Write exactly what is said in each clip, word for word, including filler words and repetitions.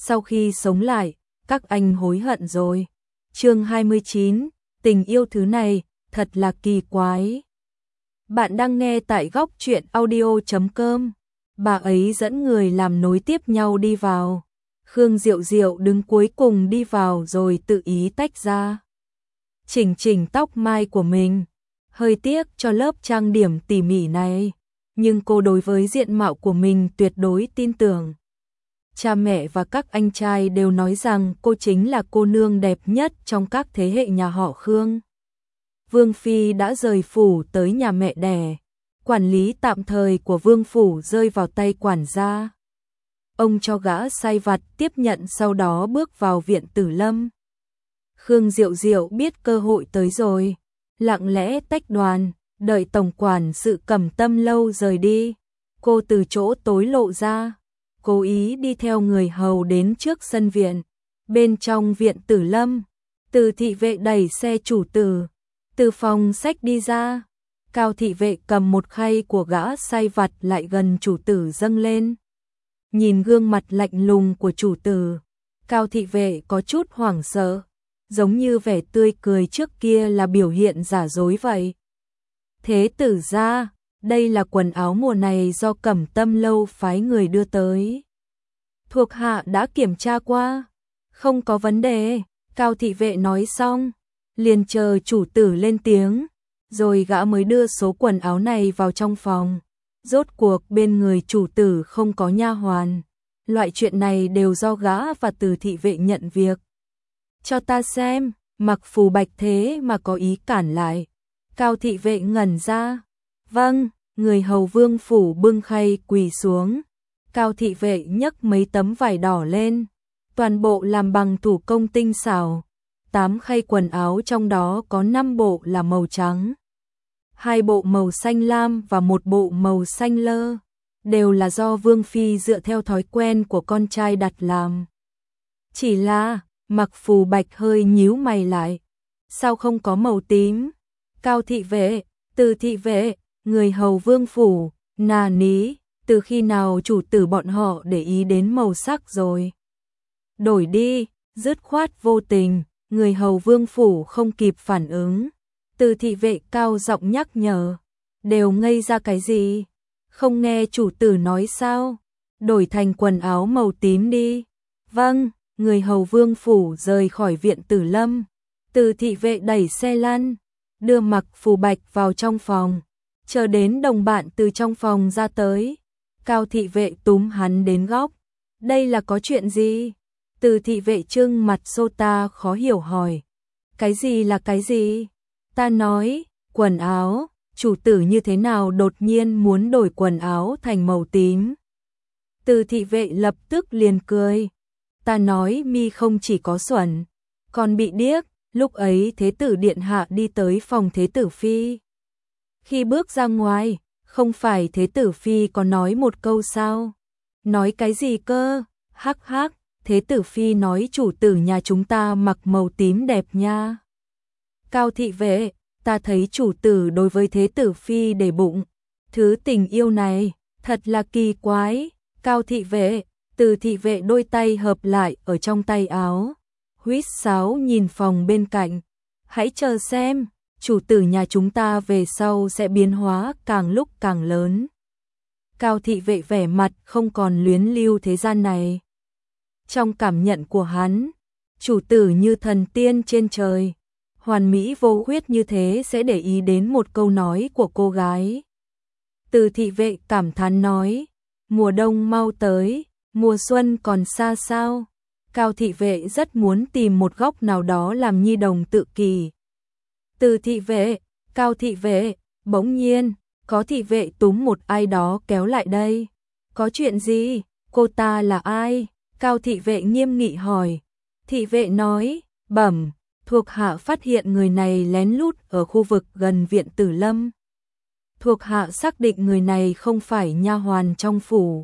sau khi sống lại, các anh hối hận rồi. Chương hai mươi chín, tình yêu thứ này, thật là kỳ quái. Bạn đang nghe tại góc truyện audio chấm com. Bà ấy dẫn người làm nối tiếp nhau đi vào. Khương Diệu Diệu đứng cuối cùng đi vào rồi tự ý tách ra. Chỉnh chỉnh tóc mai của mình. Hơi tiếc cho lớp trang điểm tỉ mỉ này. Nhưng cô đối với diện mạo của mình tuyệt đối tin tưởng. Cha mẹ và các anh trai đều nói rằng cô chính là cô nương đẹp nhất trong các thế hệ nhà họ Khương. Vương Phi đã rời phủ tới nhà mẹ đẻ. Quản lý tạm thời của Vương phủ rơi vào tay quản gia. Ông cho gã sai vặt tiếp nhận, sau đó bước vào viện Tử Lâm. Khương Diệu Diệu biết cơ hội tới rồi, lặng lẽ tách đoàn, đợi tổng quản sự Cẩm Tâm lâu rời đi. Cô từ chỗ tối lộ ra, cố ý đi theo người hầu đến trước sân viện. Bên trong viện Tử Lâm, Từ thị vệ đẩy xe chủ tử từ phòng sách đi ra. Cao thị vệ cầm một khay của gã sai vặt lại gần chủ tử dâng lên. Nhìn gương mặt lạnh lùng của chủ tử, Cao thị vệ có chút hoảng sợ, giống như vẻ tươi cười trước kia là biểu hiện giả dối vậy. Thế tử gia, đây là quần áo mùa này do Cẩm Tâm lâu phái người đưa tới. Thuộc hạ đã kiểm tra qua, không có vấn đề. Cao thị vệ nói xong, liền chờ chủ tử lên tiếng, rồi gã mới đưa số quần áo này vào trong phòng. Rốt cuộc bên người chủ tử không có nha hoàn, loại chuyện này đều do gã và Từ thị vệ nhận việc. Cho ta xem. Mặc Phù Bạch thế mà có ý cản lại. Cao thị vệ ngẩn ra. Vâng. Người hầu Vương phủ bưng khay quỳ xuống. Cao thị vệ nhấc mấy tấm vải đỏ lên, toàn bộ làm bằng thủ công tinh xảo. Tám khay quần áo trong đó có năm bộ là màu trắng, hai bộ màu xanh lam và một bộ màu xanh lơ, đều là do Vương Phi dựa theo thói quen của con trai đặt làm. Chỉ là, Mặc Phù Bạch hơi nhíu mày lại. Sao không có màu tím? Cao thị vệ, Từ thị vệ, người hầu Vương phủ, nà ní, từ khi nào chủ tử bọn họ để ý đến màu sắc rồi? Đổi đi, dứt khoát vô tình, người hầu Vương phủ không kịp phản ứng. Từ thị vệ cao giọng nhắc nhở, đều ngây ra cái gì? Không nghe chủ tử nói sao? Đổi thành quần áo màu tím đi. Vâng. Người hầu Vương phủ rời khỏi viện Tử Lâm. Từ thị vệ đẩy xe lăn, đưa Mặc Phù Bạch vào trong phòng. Chờ đến đồng bạn từ trong phòng ra tới, Cao thị vệ túm hắn đến góc. Đây là có chuyện gì? Từ thị vệ trưng mặt xô ta khó hiểu hỏi. Cái gì là cái gì? Ta nói, quần áo, chủ tử như thế nào đột nhiên muốn đổi quần áo thành màu tím? Từ thị vệ lập tức liền cười. Ta nói mi không chỉ có xuẩn, còn bị điếc. Lúc ấy Thế tử điện hạ đi tới phòng Thế tử Phi. Khi bước ra ngoài, không phải Thế tử Phi có nói một câu sao? Nói cái gì cơ? Hắc hắc, Thế tử Phi nói chủ tử nhà chúng ta mặc màu tím đẹp nha. Cao thị vệ, ta thấy chủ tử đối với Thế tử Phi để bụng. Thứ tình yêu này, thật là kỳ quái. Cao thị vệ, Từ thị vệ đôi tay hợp lại ở trong tay áo, huýt sáo nhìn phòng bên cạnh. Hãy chờ xem, chủ tử nhà chúng ta về sau sẽ biến hóa càng lúc càng lớn. Cao thị vệ vẻ mặt không còn luyến lưu thế gian này. Trong cảm nhận của hắn, chủ tử như thần tiên trên trời, hoàn mỹ vô khuyết như thế sẽ để ý đến một câu nói của cô gái. Từ thị vệ cảm thán nói, mùa đông mau tới, mùa xuân còn xa sao? Cao thị vệ rất muốn tìm một góc nào đó làm nhi đồng tự kỷ. Từ thị vệ, Cao thị vệ, bỗng nhiên, có thị vệ túm một ai đó kéo lại đây. Có chuyện gì? Cô ta là ai? Cao thị vệ nghiêm nghị hỏi. Thị vệ nói, bẩm, thuộc hạ phát hiện người này lén lút ở khu vực gần viện Tử Lâm. Thuộc hạ xác định người này không phải nha hoàn trong phủ.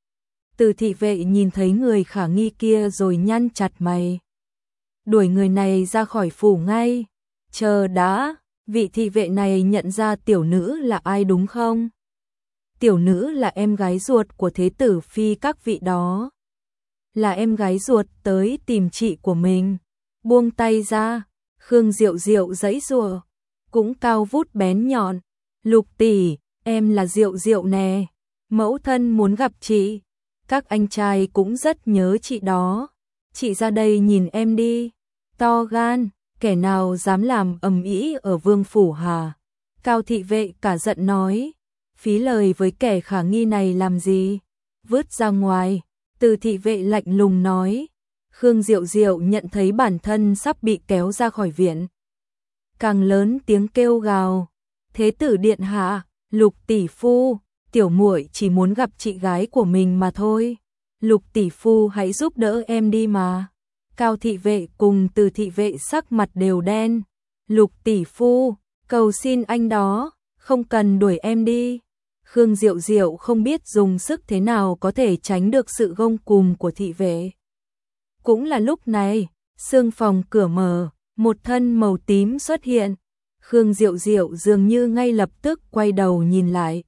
Từ thị vệ nhìn thấy người khả nghi kia rồi nhăn chặt mày. Đuổi người này ra khỏi phủ ngay. Chờ đã, vị thị vệ này nhận ra tiểu nữ là ai đúng không? Tiểu nữ là em gái ruột của Thế tử Phi các vị đó. là em gái ruột tới tìm chị của mình. Buông tay ra, Khương Diệu Diệu giãy giụa, cũng cao vút bén nhọn. Lục tỷ, em là Diệu Diệu nè, mẫu thân muốn gặp chị. Các anh trai cũng rất nhớ chị đó. Chị ra đây nhìn em đi. To gan, kẻ nào dám làm ầm ĩ ở vương phủ hả? Cao thị vệ cả giận nói, phí lời với kẻ khả nghi này làm gì? Vứt ra ngoài. Từ thị vệ lạnh lùng nói. Khương Diệu Diệu nhận thấy bản thân sắp bị kéo ra khỏi viện. Càng lớn tiếng kêu gào. Thế tử điện hạ, Lục tỷ phu, tiểu muội chỉ muốn gặp chị gái của mình mà thôi. Lục tỷ phu hãy giúp đỡ em đi mà. Cao thị vệ cùng Từ thị vệ sắc mặt đều đen. Lục tỷ phu, cầu xin anh đó, không cần đuổi em đi. Khương Diệu Diệu không biết dùng sức thế nào có thể tránh được sự gông cùm của thị vệ. Cũng là lúc này, sương phòng cửa mở, một thân màu tím xuất hiện. Khương Diệu Diệu dường như ngay lập tức quay đầu nhìn lại.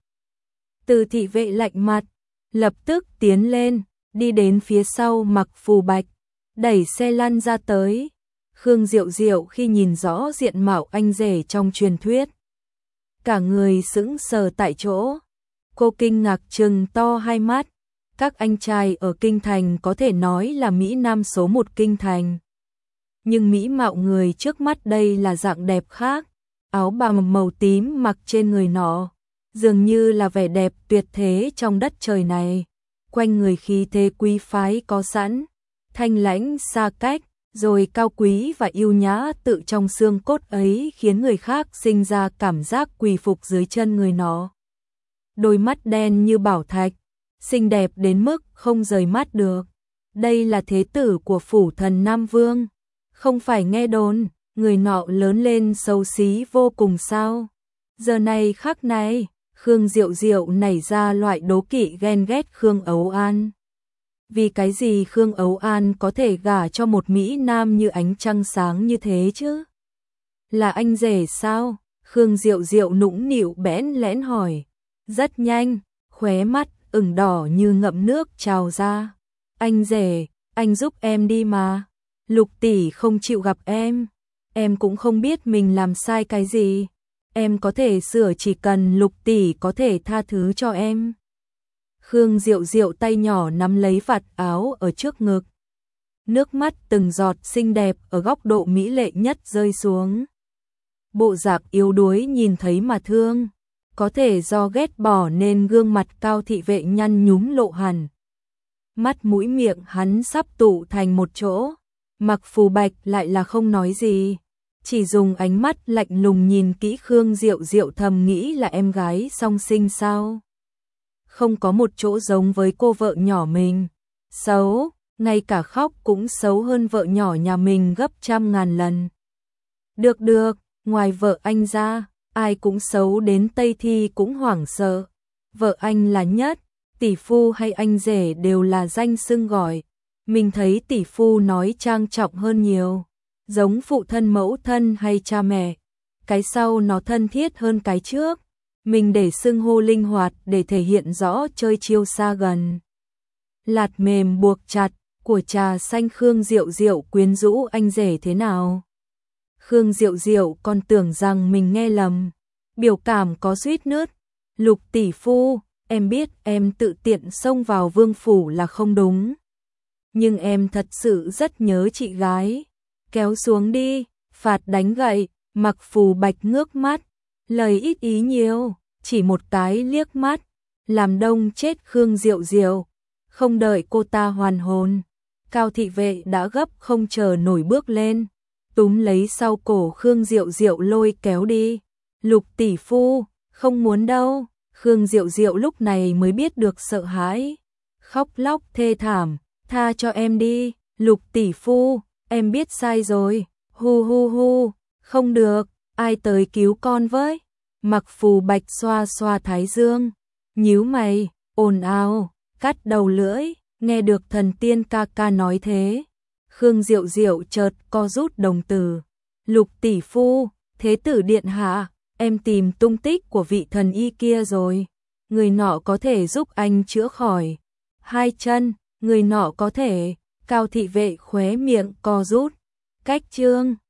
Từ thị vệ lạnh mặt, lập tức tiến lên, đi đến phía sau Mặc Phù Bạch, đẩy xe lăn ra tới. Khương Diệu Diệu khi nhìn rõ diện mạo anh rể trong truyền thuyết, cả người sững sờ tại chỗ. Cô kinh ngạc trừng to hai mắt. Các anh trai ở kinh thành có thể nói là mỹ nam số một kinh thành. Nhưng mỹ mạo người trước mắt đây là dạng đẹp khác. Áo bào màu tím mặc trên người nọ, dường như là vẻ đẹp tuyệt thế trong đất trời này. Quanh người khí thế quý phái có sẵn, thanh lãnh xa cách, rồi cao quý và yêu nhã tự trong xương cốt ấy khiến người khác sinh ra cảm giác quỳ phục dưới chân người nó. Đôi mắt đen như bảo thạch, xinh đẹp đến mức không rời mắt được. Đây là thế tử của phủ thần Nam Vương. Không phải nghe đồn, người nọ lớn lên xấu xí vô cùng sao? Giờ này khắc này, Khương Diệu Diệu nảy ra loại đố kỵ ghen ghét Khương Ấu An. Vì cái gì Khương Ấu An có thể gả cho một mỹ nam như ánh trăng sáng như thế chứ? Là anh rể sao? Khương Diệu Diệu nũng nịu bẽn lẽn hỏi. Rất nhanh, khóe mắt ửng đỏ như ngậm nước trào ra. Anh rể, anh giúp em đi mà. Lục tỷ không chịu gặp em. Em cũng không biết mình làm sai cái gì. Em có thể sửa chỉ cần Lục tỷ có thể tha thứ cho em. Khương Diệu Diệu tay nhỏ nắm lấy vạt áo ở trước ngực. Nước mắt từng giọt xinh đẹp ở góc độ mỹ lệ nhất rơi xuống. Bộ dạng yếu đuối nhìn thấy mà thương. Có thể do ghét bỏ nên gương mặt Cao thị vệ nhăn nhúm lộ hẳn. Mắt mũi miệng hắn sắp tụ thành một chỗ. Mặc Phù Bạch lại là không nói gì, chỉ dùng ánh mắt lạnh lùng nhìn kỹ Khương Diệu Diệu, thầm nghĩ là em gái song sinh sao? Không có một chỗ giống với cô vợ nhỏ mình. Xấu, ngay cả khóc cũng xấu hơn vợ nhỏ nhà mình gấp trăm ngàn lần. Được được, ngoài vợ anh ra, ai cũng xấu đến Tây Thi cũng hoảng sợ. Vợ anh là nhất, tỷ phu hay anh rể đều là danh xưng gọi. Mình thấy tỷ phu nói trang trọng hơn nhiều, giống phụ thân mẫu thân hay cha mẹ. Cái sau nó thân thiết hơn cái trước. Mình để xưng hô linh hoạt để thể hiện rõ chơi chiêu xa gần. Lạt mềm buộc chặt, của trà xanh Khương Diệu Diệu quyến rũ anh rể thế nào? Khương Diệu Diệu còn tưởng rằng mình nghe lầm, biểu cảm có suýt nứt. Lục tỷ phu, em biết em tự tiện xông vào vương phủ là không đúng. Nhưng em thật sự rất nhớ chị gái. Kéo xuống đi, phạt đánh gậy. Mặc Phù Bạch ngước mắt, lời ít ý nhiều, chỉ một cái liếc mắt, làm đông chết Khương Diệu Diệu. Không đợi cô ta hoàn hồn, Cao thị vệ đã gấp không chờ nổi bước lên, túm lấy sau cổ Khương Diệu Diệu lôi kéo đi. Lục tỷ phu, không muốn đâu. Khương Diệu Diệu lúc này mới biết được sợ hãi, khóc lóc thê thảm, tha cho em đi. Lục tỷ phu, em biết sai rồi. Hu hu hu, không được, ai tới cứu con với? Mặc Phù Bạch xoa xoa thái dương, nhíu mày, ồn ào, cắt đầu lưỡi. Nghe được thần tiên ca ca nói thế, Khương Diệu Diệu chợt co rút đồng tử. Lục tỷ phu, thế tử điện hạ, em tìm tung tích của vị thần y kia rồi. Người nọ có thể giúp anh chữa khỏi hai chân, người nọ có thể Cao thị vệ khóe miệng co rút. Cách chương